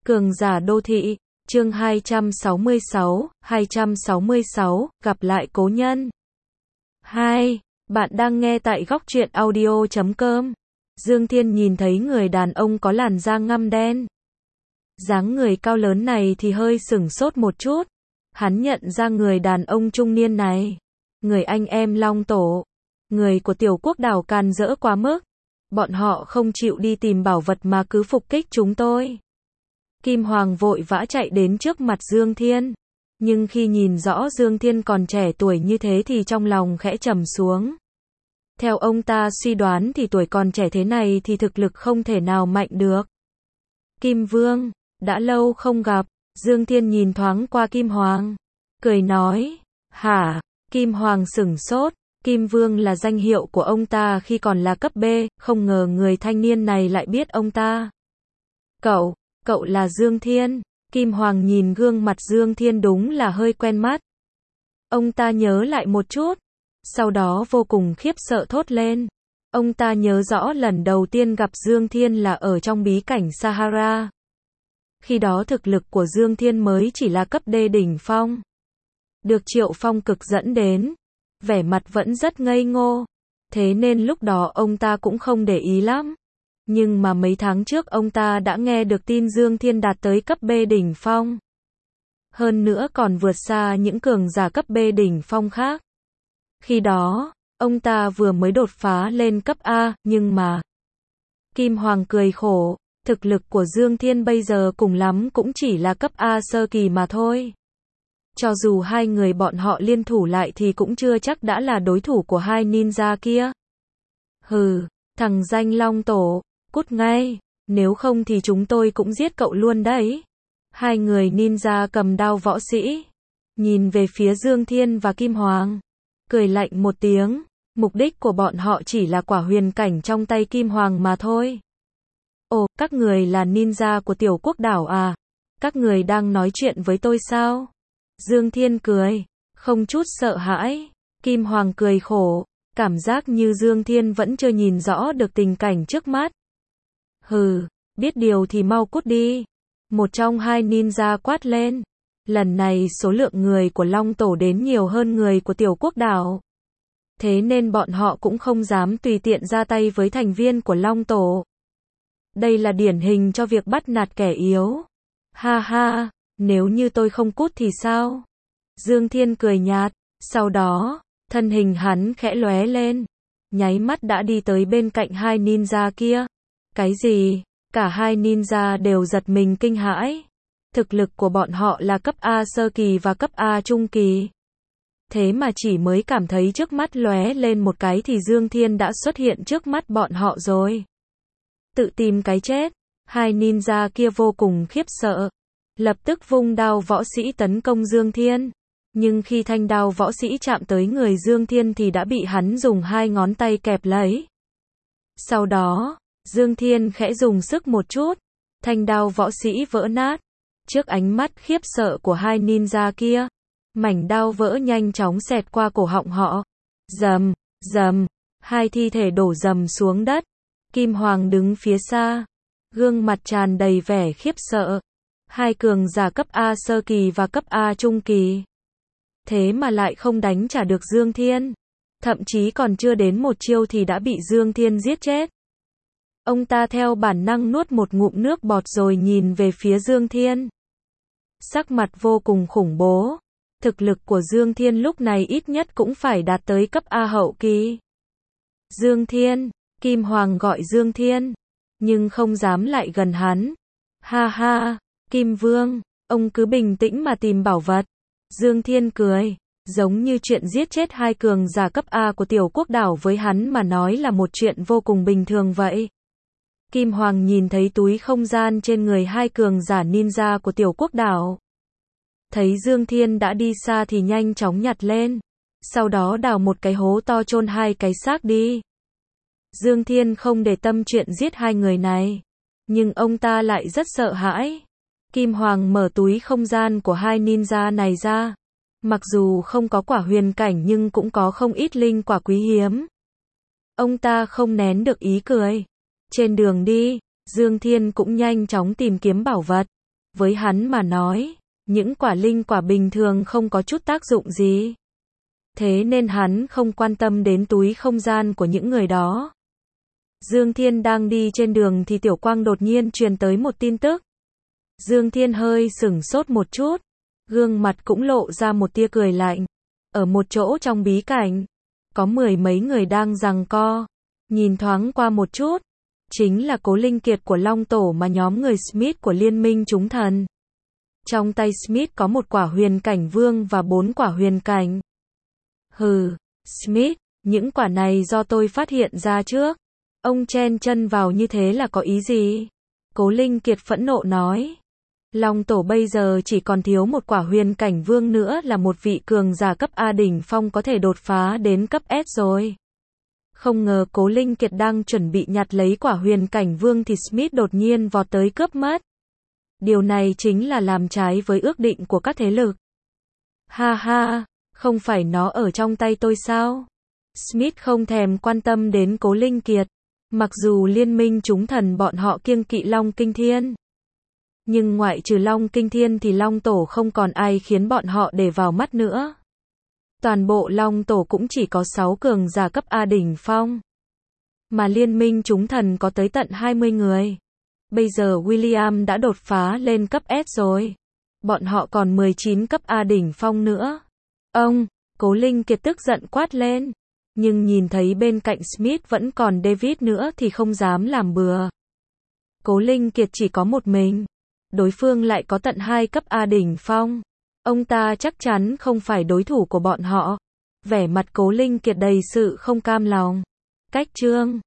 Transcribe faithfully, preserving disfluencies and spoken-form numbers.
Cường giả đô thị, chương hai trăm sáu mươi sáu, hai trăm sáu mươi sáu, gặp lại cố nhân. hai. Bạn đang nghe tại góc truyện audio chấm com. Dương Thiên nhìn thấy người đàn ông có làn da ngăm đen, dáng người cao lớn này thì hơi sửng sốt một chút. Hắn nhận ra người đàn ông trung niên này, người anh em Long Tổ, người của tiểu quốc đảo càn rỡ quá mức. Bọn họ không chịu đi tìm bảo vật mà cứ phục kích chúng tôi. Kim Hoàng vội vã chạy đến trước mặt Dương Thiên, nhưng khi nhìn rõ Dương Thiên còn trẻ tuổi như thế thì trong lòng khẽ trầm xuống. Theo ông ta suy đoán thì tuổi còn trẻ thế này thì thực lực không thể nào mạnh được. Kim Vương, đã lâu không gặp. Dương Thiên nhìn thoáng qua Kim Hoàng, cười nói, hả? Kim Hoàng sửng sốt. Kim Vương là danh hiệu của ông ta khi còn là cấp B, không ngờ người thanh niên này lại biết ông ta. Cậu, cậu là Dương Thiên. Kim Hoàng nhìn gương mặt Dương Thiên đúng là hơi quen mắt. Ông ta nhớ lại một chút, sau đó vô cùng khiếp sợ thốt lên. Ông ta nhớ rõ lần đầu tiên gặp Dương Thiên là ở trong bí cảnh Sahara. Khi đó thực lực của Dương Thiên mới chỉ là cấp D đỉnh phong. Được Triệu Phong Cực dẫn đến, vẻ mặt vẫn rất ngây ngô, thế nên lúc đó ông ta cũng không để ý lắm. Nhưng mà mấy tháng trước ông ta đã nghe được tin Dương Thiên đạt tới cấp B đỉnh phong. Hơn nữa còn vượt xa những cường giả cấp B đỉnh phong khác. Khi đó, ông ta vừa mới đột phá lên cấp A, nhưng mà... Kim Hoàng cười khổ, thực lực của Dương Thiên bây giờ cùng lắm cũng chỉ là cấp A sơ kỳ mà thôi. Cho dù hai người bọn họ liên thủ lại thì cũng chưa chắc đã là đối thủ của hai ninja kia. Hừ, thằng danh Long Tổ, cút ngay, nếu không thì chúng tôi cũng giết cậu luôn đấy. Hai người ninja cầm đao võ sĩ, nhìn về phía Dương Thiên và Kim Hoàng, cười lạnh một tiếng, mục đích của bọn họ chỉ là quả huyền cảnh trong tay Kim Hoàng mà thôi. Ồ, các người là ninja của tiểu quốc đảo à? Các người đang nói chuyện với tôi sao? Dương Thiên cười, không chút sợ hãi. Kim Hoàng cười khổ, cảm giác như Dương Thiên vẫn chưa nhìn rõ được tình cảnh trước mắt. Hừ, biết điều thì mau cút đi. Một trong hai ninja quát lên. Lần này số lượng người của Long Tổ đến nhiều hơn người của tiểu quốc đảo. Thế nên bọn họ cũng không dám tùy tiện ra tay với thành viên của Long Tổ. Đây là điển hình cho việc bắt nạt kẻ yếu. Ha ha, nếu như tôi không cút thì sao? Dương Thiên cười nhạt, sau đó, thân hình hắn khẽ lóe lên, nháy mắt đã đi tới bên cạnh hai ninja kia. Cái gì? Cả hai ninja đều giật mình kinh hãi. Thực lực của bọn họ là cấp A sơ kỳ và cấp A trung kỳ. Thế mà chỉ mới cảm thấy trước mắt lóe lên một cái thì Dương Thiên đã xuất hiện trước mắt bọn họ rồi. Tự tìm cái chết. Hai ninja kia vô cùng khiếp sợ, lập tức vung đao võ sĩ tấn công Dương Thiên. Nhưng khi thanh đao võ sĩ chạm tới người Dương Thiên thì đã bị hắn dùng hai ngón tay kẹp lấy. Sau đó, Dương Thiên khẽ dùng sức một chút, thanh đao võ sĩ vỡ nát. Trước ánh mắt khiếp sợ của hai ninja kia, mảnh đao vỡ nhanh chóng xẹt qua cổ họng họ. Rầm, rầm, hai thi thể đổ rầm xuống đất. Kim Hoàng đứng phía xa, gương mặt tràn đầy vẻ khiếp sợ. Hai cường giả cấp A sơ kỳ và cấp A trung kỳ. Thế mà lại không đánh trả được Dương Thiên. Thậm chí còn chưa đến một chiêu thì đã bị Dương Thiên giết chết. Ông ta theo bản năng nuốt một ngụm nước bọt rồi nhìn về phía Dương Thiên. Sắc mặt vô cùng khủng bố. Thực lực của Dương Thiên lúc này ít nhất cũng phải đạt tới cấp A hậu kỳ. Dương Thiên, Kim Hoàng gọi Dương Thiên, nhưng không dám lại gần hắn. Ha ha, Kim Vương, ông cứ bình tĩnh mà tìm bảo vật. Dương Thiên cười, giống như chuyện giết chết hai cường giả cấp A của tiểu quốc đảo với hắn mà nói là một chuyện vô cùng bình thường vậy. Kim Hoàng nhìn thấy túi không gian trên người hai cường giả ninja của tiểu quốc đảo. Thấy Dương Thiên đã đi xa thì nhanh chóng nhặt lên. Sau đó đào một cái hố to chôn hai cái xác đi. Dương Thiên không để tâm chuyện giết hai người này. Nhưng ông ta lại rất sợ hãi. Kim Hoàng mở túi không gian của hai ninja này ra. Mặc dù không có quả huyền cảnh nhưng cũng có không ít linh quả quý hiếm. Ông ta không nén được ý cười. Trên đường đi, Dương Thiên cũng nhanh chóng tìm kiếm bảo vật. với hắn mà nói, những quả linh quả bình thường không có chút tác dụng gì. Thế nên hắn không quan tâm đến túi không gian của những người đó. Dương Thiên đang đi trên đường thì Tiểu Quang đột nhiên truyền tới một tin tức. Dương Thiên hơi sửng sốt một chút, gương mặt cũng lộ ra một tia cười lạnh. Ở một chỗ trong bí cảnh, có mười mấy người đang giằng co, nhìn thoáng qua một chút, chính là Cố Linh Kiệt của Long Tổ mà nhóm người Smith của Liên minh chúng thần. Trong tay Smith có một quả huyền cảnh vương và bốn quả huyền cảnh. Hừ, Smith, những quả này do tôi phát hiện ra trước. Ông chen chân vào như thế là có ý gì? Cố Linh Kiệt phẫn nộ nói. Long Tổ bây giờ chỉ còn thiếu một quả huyền cảnh vương nữa là một vị cường giả cấp A đỉnh phong có thể đột phá đến cấp S rồi. Không ngờ Cố Linh Kiệt đang chuẩn bị nhặt lấy quả huyền cảnh vương thì Smith đột nhiên vọt tới cướp mất. Điều này chính là làm trái với ước định của các thế lực. Ha ha, không phải nó ở trong tay tôi sao? Smith không thèm quan tâm đến Cố Linh Kiệt. Mặc dù liên minh chúng thần bọn họ kiêng kỵ Long Kinh Thiên, nhưng ngoại trừ Long Kinh Thiên thì Long Tổ không còn ai khiến bọn họ để vào mắt nữa. Toàn bộ Long Tổ cũng chỉ có sáu cường giả cấp A đỉnh phong. Mà liên minh chúng thần có tới tận hai mươi người. Bây giờ William đã đột phá lên cấp S rồi. Bọn họ còn mười chín cấp A đỉnh phong nữa. Ông, Cố Linh Kiệt tức giận quát lên. Nhưng nhìn thấy bên cạnh Smith vẫn còn David nữa thì không dám làm bừa. Cố Linh Kiệt chỉ có một mình. Đối phương lại có tận hai cấp A đỉnh phong. Ông ta chắc chắn không phải đối thủ của bọn họ. Vẻ mặt Cố Linh Kiệt đầy sự không cam lòng. Cách chương